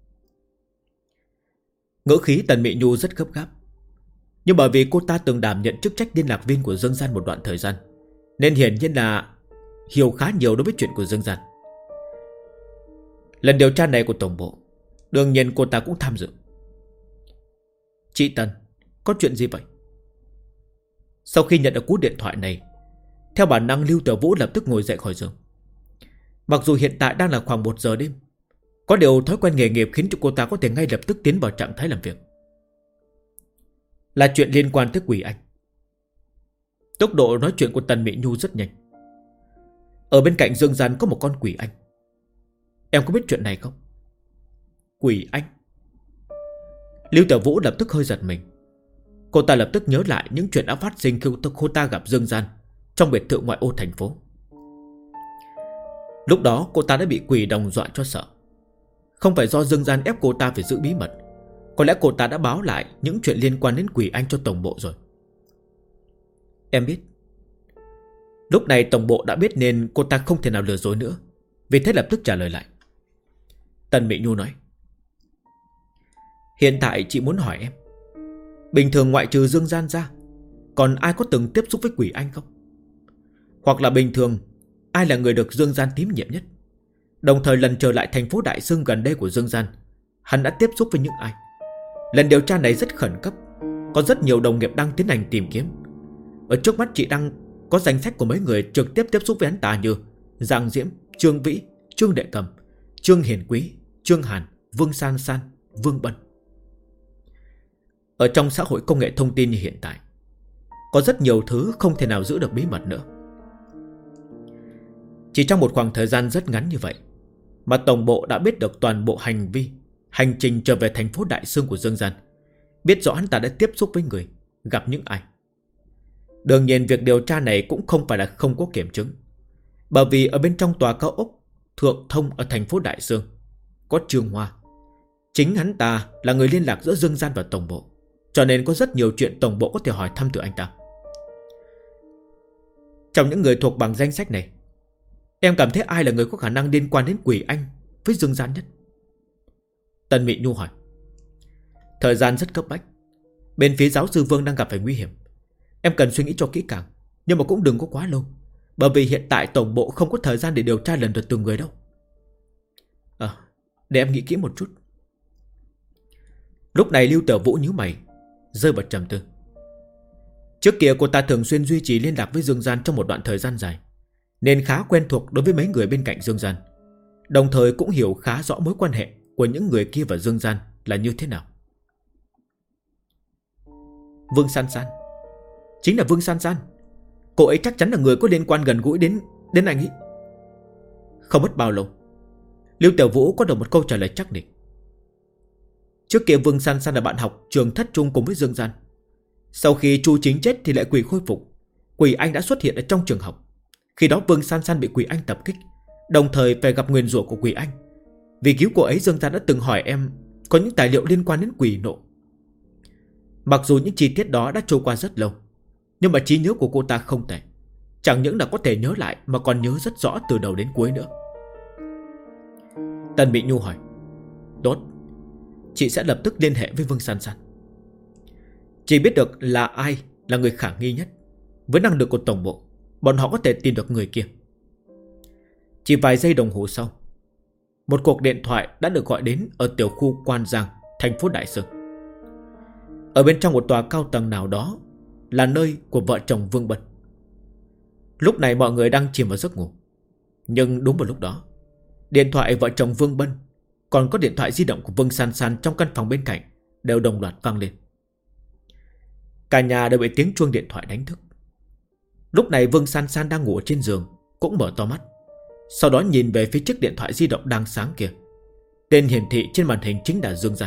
Ngữ khí Tần Mị Nhu rất gấp gáp, nhưng bởi vì cô ta từng đảm nhận chức trách liên lạc viên của Dương Gian một đoạn thời gian, nên hiển nhiên là hiểu khá nhiều đối với chuyện của Dương Gian. Lần điều tra này của tổng bộ, đương nhiên cô ta cũng tham dự. Chị Tần, có chuyện gì vậy? Sau khi nhận được cú điện thoại này, theo bản năng Lưu Tiểu Vũ lập tức ngồi dậy khỏi giường. Mặc dù hiện tại đang là khoảng 1 giờ đêm, có điều thói quen nghề nghiệp khiến cho cô ta có thể ngay lập tức tiến vào trạng thái làm việc. Là chuyện liên quan tới Quỷ Anh. Tốc độ nói chuyện của Tần Mị Nhu rất nhanh. Ở bên cạnh Dương Gian có một con Quỷ Anh. Em có biết chuyện này không? Quỷ Anh? Lưu Tiểu Vũ lập tức hơi giật mình. Cô ta lập tức nhớ lại những chuyện đã phát sinh khi cô ta gặp Dương Gian trong biệt thự ngoại ô thành phố. Lúc đó cô ta đã bị Quỷ Đồng dọa cho sợ. Không phải do Dương Gian ép cô ta phải giữ bí mật, có lẽ cô ta đã báo lại những chuyện liên quan đến Quỷ Anh cho tổng bộ rồi. Em biết. Lúc này tổng bộ đã biết nên cô ta không thể nào lừa dối nữa, vì thế lập tức trả lời lại. Tần Mị Nhu nói, hiện tại chị muốn hỏi em, bình thường ngoại trừ Dương Gian ra, còn ai có từng tiếp xúc với Quỷ Anh không? Hoặc là bình thường ai là người được Dương Gian tín nhiệm nhất? Đồng thời lần trở lại thành phố Đại Sương gần đây của Dương Gian, hắn đã tiếp xúc với những ai? Lần điều tra này rất khẩn cấp, có rất nhiều đồng nghiệp đang tiến hành tìm kiếm. Ở trước mắt chị đang có danh sách của mấy người trực tiếp tiếp xúc với hắn ta như Giang Diễm, Trương Vĩ, Trương Đệ Cầm, Trương Hiền Quý, Trương Hàn, Vương San San, Vương Bân. Ở trong xã hội công nghệ thông tin như hiện tại, có rất nhiều thứ không thể nào giữ được bí mật nữa. Chỉ trong một khoảng thời gian rất ngắn như vậy mà tổng bộ đã biết được toàn bộ hành trình trở về thành phố Đại Sương của Dương Gian, biết rõ hắn ta đã tiếp xúc với người, gặp những ai. Đương nhiên việc điều tra này cũng không phải là không có kiểm chứng, bởi vì ở bên trong tòa cao ốc Thượng Thông ở thành phố Đại Sương có Trương Hoa. Chính hắn ta là người liên lạc giữa Dương Gian và tổng bộ, cho nên có rất nhiều chuyện tổng bộ có thể hỏi thăm từ anh ta. Trong những người thuộc bằng danh sách này, em cảm thấy ai là người có khả năng liên quan đến Quỷ Anh với Dương Gian nhất? Tần Mị Nhu hỏi. Thời gian rất cấp bách, bên phía giáo sư Vương đang gặp phải nguy hiểm. Em cần suy nghĩ cho kỹ càng, nhưng mà cũng đừng có quá lâu, bởi vì hiện tại tổng bộ không có thời gian để điều tra lần lượt từng người đâu. Để em nghĩ kỹ một chút. Lúc này Lưu Tiểu Vũ nhíu mày, rơi vào trầm tư. Trước kia cô ta thường xuyên duy trì liên lạc với Dương Gian trong một đoạn thời gian dài, nên khá quen thuộc đối với mấy người bên cạnh Dương Gian, đồng thời cũng hiểu khá rõ mối quan hệ của những người kia và Dương Gian là như thế nào. Vương San San, chính là Vương San San. Cô ấy chắc chắn là người có liên quan gần gũi đến anh ấy. Không mất bao lâu, Lưu Tiểu Vũ có được một câu trả lời chắc định. Trước kia Vương San San là bạn học trường thất trung cùng với Dương Gian. Sau khi Chu Chính chết thì lại quỷ khôi phục, Quỷ Anh đã xuất hiện ở trong trường học. Khi đó Vương San San bị Quỷ Anh tập kích, đồng thời phải gặp nguyền rủa của Quỷ Anh. Vì cứu cô ấy, Dương Gian đã từng hỏi em có những tài liệu liên quan đến quỷ nộ. Mặc dù những chi tiết đó đã trôi qua rất lâu, nhưng mà trí nhớ của cô ta không tệ. Chẳng những là có thể nhớ lại mà còn nhớ rất rõ từ đầu đến cuối nữa. Tần Mị Nhu hỏi. Tốt, chị sẽ lập tức liên hệ với Vương San San. Chị biết được là ai là người khả nghi nhất. Với năng lực của tổng bộ, bọn họ có thể tìm được người kia. Chỉ vài giây đồng hồ sau, một cuộc điện thoại đã được gọi đến ở tiểu khu Quan Giang, thành phố Đại Sương. Ở bên trong một tòa cao tầng nào đó là nơi của vợ chồng Vương Bân. Lúc này mọi người đang chìm vào giấc ngủ, nhưng đúng vào lúc đó, điện thoại vợ chồng Vương Bân còn có điện thoại di động của Vương San San trong căn phòng bên cạnh đều đồng loạt vang lên. Cả nhà đều bị tiếng chuông điện thoại đánh thức. Lúc này Vương San San đang ngủ trên giường cũng mở to mắt, sau đó nhìn về phía chiếc điện thoại di động đang sáng kia. Tên hiển thị trên màn hình chính là Dương Gian.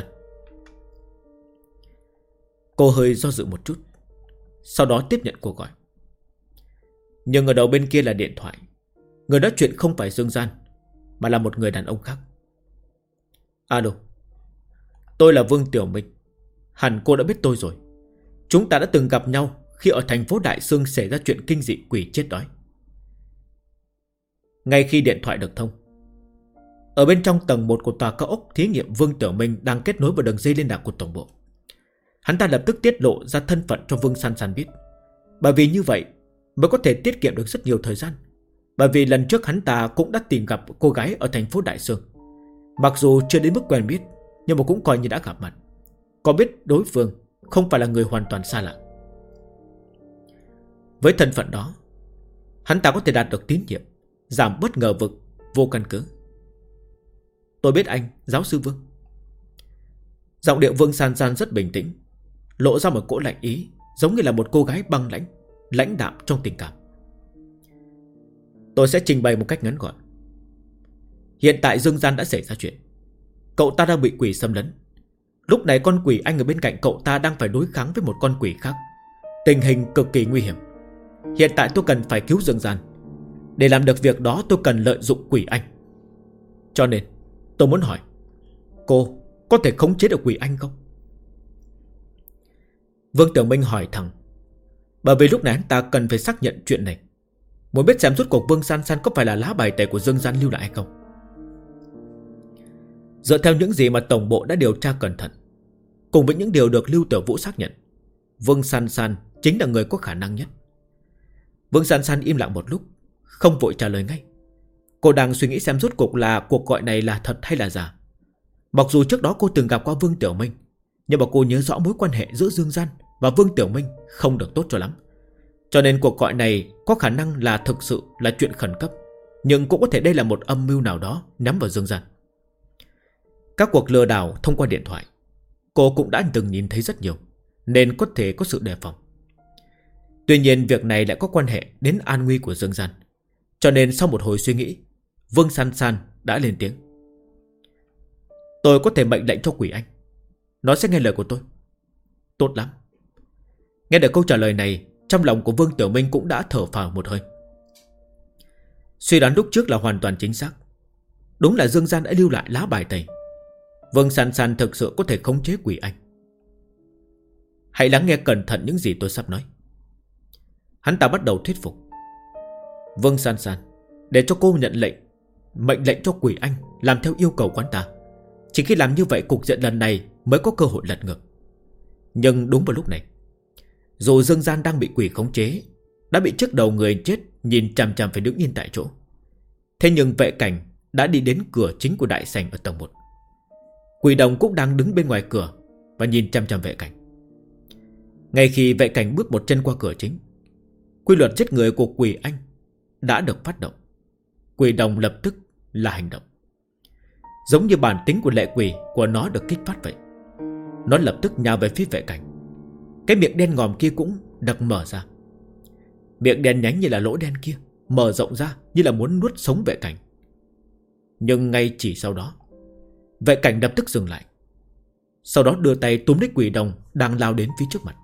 Cô hơi do dự một chút, sau đó tiếp nhận cuộc gọi. Nhưng ở đầu bên kia là điện thoại, người nói chuyện không phải Dương Gian, mà là một người đàn ông khác. Alo, tôi là Vương Tiểu Minh. Hẳn cô đã biết tôi rồi. Chúng ta đã từng gặp nhau khi ở thành phố Đại Sương xảy ra chuyện kinh dị quỷ chết đói. Ngay khi điện thoại được thông, ở bên trong tầng 1 của tòa cao ốc thí nghiệm, Vương Tiểu Minh đang kết nối vào đường dây liên lạc của tổng bộ. Hắn ta lập tức tiết lộ ra thân phận cho Vương San San biết, bởi vì như vậy mới có thể tiết kiệm được rất nhiều thời gian. Bởi vì lần trước hắn ta cũng đã tìm gặp cô gái ở thành phố Đại Sương. Mặc dù chưa đến mức quen biết, nhưng mà cũng coi như đã gặp mặt, có biết đối phương không phải là người hoàn toàn xa lạ. Với thân phận đó, hắn ta có thể đạt được tín nhiệm, giảm bớt ngờ vực vô căn cứ. Tôi biết anh, giáo sư Vương. Giọng điệu Vương San San rất bình tĩnh, lộ ra một cỗ lạnh ý, giống như là một cô gái băng lãnh, lãnh đạm trong tình cảm. Tôi sẽ trình bày một cách ngắn gọn. Hiện tại Dương Gian đã xảy ra chuyện. Cậu ta đang bị quỷ xâm lấn. Lúc này con quỷ anh ở bên cạnh cậu ta đang phải đối kháng với một con quỷ khác. Tình hình cực kỳ nguy hiểm. Hiện tại tôi cần phải cứu Dương Gian. Để làm được việc đó tôi cần lợi dụng quỷ anh. Cho nên tôi muốn hỏi, cô có thể khống chế được quỷ anh không? Vương Tiểu Minh hỏi thẳng, bởi vì lúc này anh ta cần phải xác nhận chuyện này, muốn biết xem rốt cuộc Vương San San có phải là lá bài tẩy của Dương Gian lưu lại hay không. Dựa theo những gì mà tổng bộ đã điều tra cẩn thận, cùng với những điều được Lưu Tiểu Vũ xác nhận, Vương San San chính là người có khả năng nhất. Vương San San im lặng một lúc, không vội trả lời ngay. Cô đang suy nghĩ xem rốt cuộc là cuộc gọi này là thật hay là giả. Mặc dù trước đó cô từng gặp qua Vương Tiểu Minh, nhưng mà cô nhớ rõ mối quan hệ giữa Dương Gian và Vương Tiểu Minh không được tốt cho lắm. Cho nên cuộc gọi này có khả năng là thực sự là chuyện khẩn cấp, nhưng cũng có thể đây là một âm mưu nào đó nhắm vào Dương Gian. Các cuộc lừa đảo thông qua điện thoại cô cũng đã từng nhìn thấy rất nhiều, nên có thể có sự đề phòng. Tuy nhiên việc này lại có quan hệ đến an nguy của Dương Gian, cho nên sau một hồi suy nghĩ, Vương San San đã lên tiếng. Tôi có thể mệnh lệnh cho quỷ anh, nó sẽ nghe lời của tôi. Tốt lắm. Nghe được câu trả lời này, trong lòng của Vương Tiểu Minh cũng đã thở phào một hơi. Suy đoán lúc trước là hoàn toàn chính xác. Đúng là Dương Gian đã lưu lại lá bài tẩy. Vương San San thực sự có thể khống chế quỷ anh. Hãy lắng nghe cẩn thận những gì tôi sắp nói. Hắn ta bắt đầu thuyết phục. Vương San San, để cho cô nhận mệnh lệnh cho quỷ anh làm theo yêu cầu quán ta. Chỉ khi làm như vậy, cục diện lần này mới có cơ hội lật ngược. Nhưng đúng vào lúc này, dù Dương Gian đang bị quỷ khống chế, đã bị trước đầu người chết nhìn chằm chằm phải đứng yên tại chỗ, thế nhưng vệ cảnh đã đi đến cửa chính của đại sảnh ở tầng 1. Quỷ đồng cũng đang đứng bên ngoài cửa và nhìn chằm chằm vệ cảnh. Ngay khi vệ cảnh bước một chân qua cửa chính, quy luật giết người của quỷ anh đã được phát động. Quỷ đồng lập tức là hành động. Giống như bản tính của lệ quỷ của nó được kích phát vậy. Nó lập tức nhào về phía vệ cảnh. Cái miệng đen ngòm kia cũng được mở ra. Miệng đen nhánh như là lỗ đen kia mở rộng ra như là muốn nuốt sống vệ cảnh. Nhưng ngay chỉ sau đó, vệ cảnh lập tức dừng lại. Sau đó đưa tay túm lấy quỷ đồng đang lao đến phía trước mặt.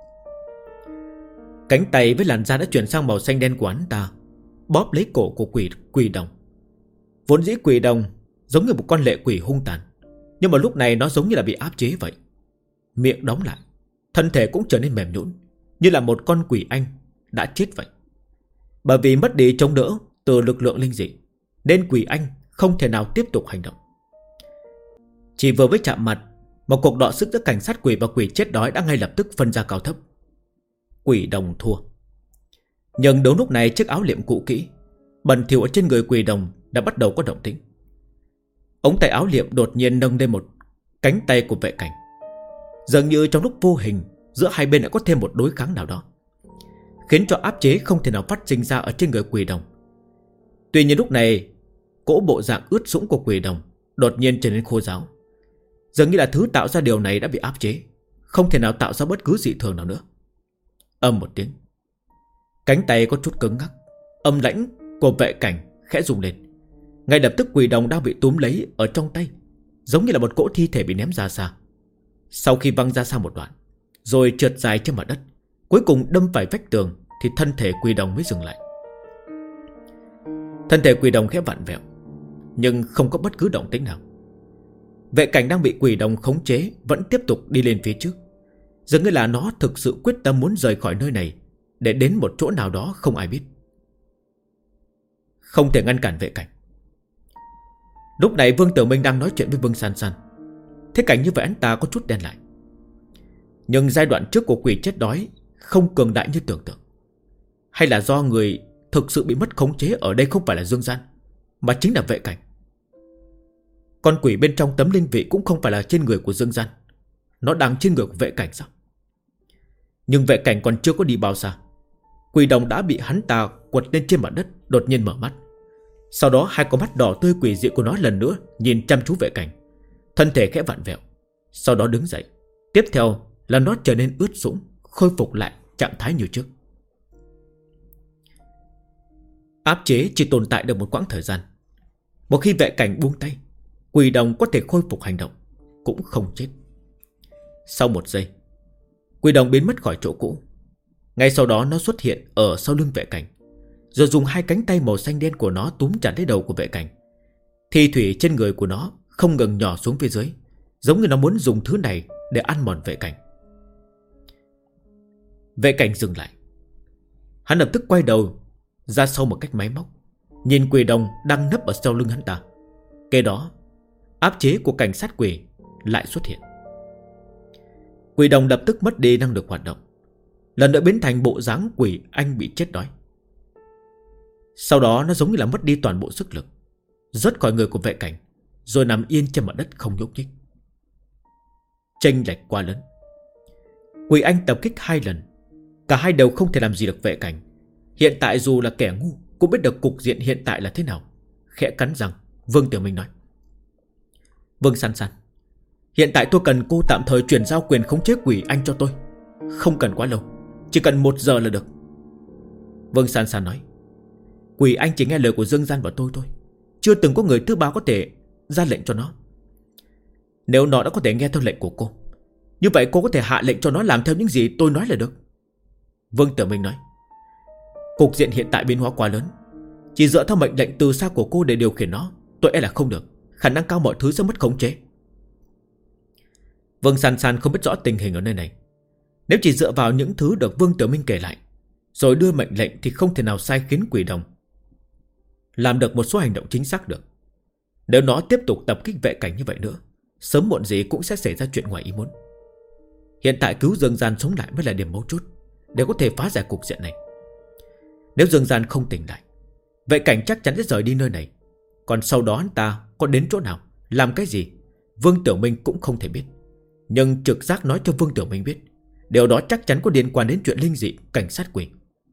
Cánh tay với làn da đã chuyển sang màu xanh đen của hắn ta bóp lấy cổ của quỷ đồng. Vốn dĩ quỷ đồng giống như một con lệ quỷ hung tàn, nhưng mà lúc này nó giống như là bị áp chế vậy. Miệng đóng lại, thân thể cũng trở nên mềm nhũn, như là một con quỷ anh đã chết vậy. Bởi vì mất đi chống đỡ từ lực lượng linh dị, nên quỷ anh không thể nào tiếp tục hành động. Chỉ vừa mới chạm mặt, một cuộc đọ sức giữa cảnh sát quỷ và quỷ chết đói đã ngay lập tức phân ra cao thấp. Quỷ đồng thua. Nhưng đúng lúc này, chiếc áo liệm cũ kỹ bẩn thỉu ở trên người quỷ đồng đã bắt đầu có động tĩnh. Ống tay áo liệm đột nhiên nâng lên một cánh tay của vệ cảnh. Dường như trong lúc vô hình, giữa hai bên đã có thêm một đối kháng nào đó, khiến cho áp chế không thể nào phát sinh ra ở trên người quỷ đồng. Tuy nhiên lúc này, cỗ bộ dạng ướt sũng của quỷ đồng đột nhiên trở nên khô ráo. Dường như là thứ tạo ra điều này đã bị áp chế, không thể nào tạo ra bất cứ dị thường nào nữa. Âm một tiếng, cánh tay có chút cứng ngắc, âm lãnh của vệ cảnh khẽ rung lên. Ngay lập tức quỷ đồng đang bị túm lấy ở trong tay, giống như là một cỗ thi thể bị ném ra xa. Sau khi văng ra xa một đoạn, rồi trượt dài trên mặt đất, cuối cùng đâm phải vách tường, thì thân thể quỷ đồng mới dừng lại. Thân thể quỷ đồng khẽ vặn vẹo, nhưng không có bất cứ động tĩnh nào. Vệ cảnh đang bị quỷ đồng khống chế vẫn tiếp tục đi lên phía trước. Dường như là nó thực sự quyết tâm muốn rời khỏi nơi này, để đến một chỗ nào đó không ai biết. Không thể ngăn cản vệ cảnh. Lúc này Vương Tử Minh đang nói chuyện với Vương San San. Thế cảnh như vậy anh ta có chút đen lại. Nhưng giai đoạn trước của quỷ chết đói không cường đại như tưởng tượng. Hay là do người thực sự bị mất khống chế ở đây không phải là Dương Gian, mà chính là vệ cảnh. Con quỷ bên trong tấm linh vị cũng không phải là trên người của Dương Gian, nó đang trên người của vệ cảnh sao? Nhưng vệ cảnh còn chưa có đi bao xa, quỷ đồng đã bị hắn ta quật lên trên mặt đất, đột nhiên mở mắt. Sau đó hai con mắt đỏ tươi quỷ dị của nó lần nữa nhìn chăm chú vệ cảnh. Thân thể khẽ vặn vẹo, sau đó đứng dậy. Tiếp theo là nó trở nên ướt sũng, khôi phục lại trạng thái như trước. Áp chế chỉ tồn tại được một quãng thời gian. Một khi vệ cảnh buông tay, quỷ đồng có thể khôi phục hành động, cũng không chết. Sau một giây, quỷ đồng biến mất khỏi chỗ cũ. Ngay sau đó nó xuất hiện ở sau lưng vệ cảnh, rồi dùng hai cánh tay màu xanh đen của nó túm chặt lấy đầu của vệ cảnh. Thi thủy trên người của nó không ngừng nhỏ xuống phía dưới, giống như nó muốn dùng thứ này để ăn mòn vệ cảnh. Vệ cảnh dừng lại. Hắn lập tức quay đầu ra sau một cách máy móc, nhìn quỷ đồng đang nấp ở sau lưng hắn ta. Kế đó, áp chế của cảnh sát quỷ lại xuất hiện. Quỷ đồng lập tức mất đi năng lực hoạt động, lần nữa biến thành bộ dáng quỷ anh bị chết đói. Sau đó nó giống như là mất đi toàn bộ sức lực, rớt khỏi người của vệ cảnh, rồi nằm yên trên mặt đất không nhúc nhích. Chênh lệch quá lớn. Quỷ anh tập kích 2 lần, cả hai đều không thể làm gì được vệ cảnh. Hiện tại dù là kẻ ngu cũng biết được cục diện hiện tại là thế nào. Khẽ cắn răng, Vương Tiểu Minh nói: Vương San San, hiện tại tôi cần cô tạm thời chuyển giao quyền khống chế quỷ anh cho tôi. Không cần quá lâu, chỉ cần 1 giờ là được. Vương San San nói: Quỷ anh chỉ nghe lời của Dương Gian và tôi thôi, chưa từng có người thứ ba có thể ra lệnh cho nó. Nếu nó đã có thể nghe theo lệnh của cô, như vậy cô có thể hạ lệnh cho nó làm theo những gì tôi nói là được. Vương Tiểu Minh nói: Cục diện hiện tại biến hóa quá lớn, chỉ dựa theo mệnh lệnh từ xa của cô để điều khiển nó, tôi e là không được. Khả năng cao mọi thứ sẽ mất khống chế. Vương San San không biết rõ tình hình ở nơi này. Nếu chỉ dựa vào những thứ được Vương Tiểu Minh kể lại rồi đưa mệnh lệnh thì không thể nào sai khiến quỷ đồng làm được một số hành động chính xác được. Nếu nó tiếp tục tập kích vệ cảnh như vậy nữa, sớm muộn gì cũng sẽ xảy ra chuyện ngoài ý muốn. Hiện tại cứu Dương Gian sống lại mới là điểm mấu chốt để có thể phá giải cục diện này. Nếu Dương Gian không tỉnh lại, vệ cảnh chắc chắn sẽ rời đi nơi này. Còn sau đó hắn ta có đến chỗ nào, làm cái gì, Vương Tiểu Minh cũng không thể biết. Nhưng trực giác nói cho Vương Tiểu Minh biết, điều đó chắc chắn có liên quan đến chuyện linh dị cảnh sát quỷ.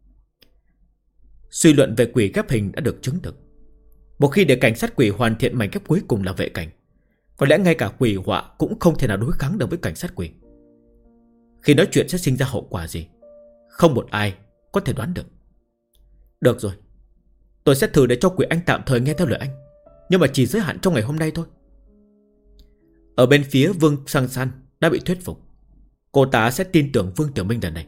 Suy luận về quỷ ghép hình đã được chứng thực. Một khi để cảnh sát quỷ hoàn thiện mảnh ghép cuối cùng là vệ cảnh, có lẽ ngay cả quỷ họa cũng không thể nào đối kháng được với cảnh sát quỷ. Khi nói chuyện sẽ sinh ra hậu quả gì, không một ai có thể đoán được. Được rồi, tôi sẽ thử để cho quỷ anh tạm thời nghe theo lời anh, nhưng mà chỉ giới hạn trong ngày hôm nay thôi. Ở bên phía Vương San San đã bị thuyết phục. Cô ta sẽ tin tưởng Vương Tiểu Minh lần này.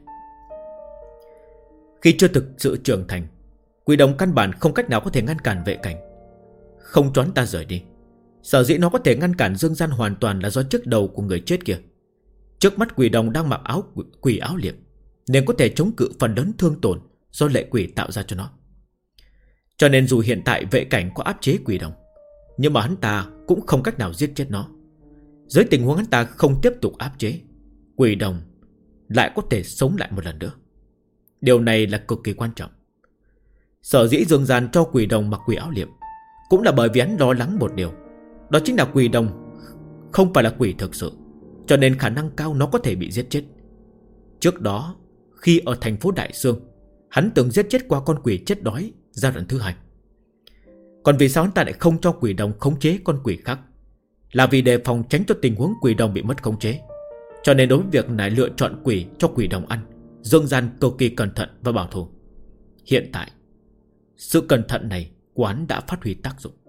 Khi chưa thực sự trưởng thành, quỷ đồng căn bản không cách nào có thể ngăn cản vệ cảnh. Không cho hắn ta rời đi. Sở dĩ nó có thể ngăn cản Dương Gian hoàn toàn là do chiếc đầu của người chết kia. Trước mắt quỷ đồng đang mặc quỷ áo liệm, nên có thể chống cự phần lớn thương tổn do lệ quỷ tạo ra cho nó. Cho nên dù hiện tại vệ cảnh có áp chế quỷ đồng, nhưng mà hắn ta cũng không cách nào giết chết nó. Dưới tình huống hắn ta không tiếp tục áp chế, quỷ đồng lại có thể sống lại một lần nữa. Điều này là cực kỳ quan trọng. Sở dĩ Dương Gian cho quỷ đồng mặc quỷ áo liệm cũng là bởi vì hắn lo lắng một điều, đó chính là quỷ đồng không phải là quỷ thực sự, cho nên khả năng cao nó có thể bị giết chết. Trước đó, khi ở thành phố Đại Sương, hắn từng giết chết qua con quỷ chết đói giai đoạn thứ 2. Còn vì sao hắn ta lại không cho quỷ đồng khống chế con quỷ khác? Là vì đề phòng tránh cho tình huống quỷ đồng bị mất khống chế. Cho nên đối với việc này lựa chọn quỷ cho quỷ đồng ăn, Dương Gian cực kỳ cẩn thận và bảo thủ. Hiện tại, sự cẩn thận này của hắn đã phát huy tác dụng.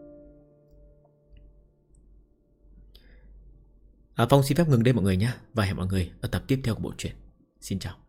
Phong xin phép ngừng đây mọi người nhé, và hẹn mọi người ở tập tiếp theo của bộ truyện. Xin chào.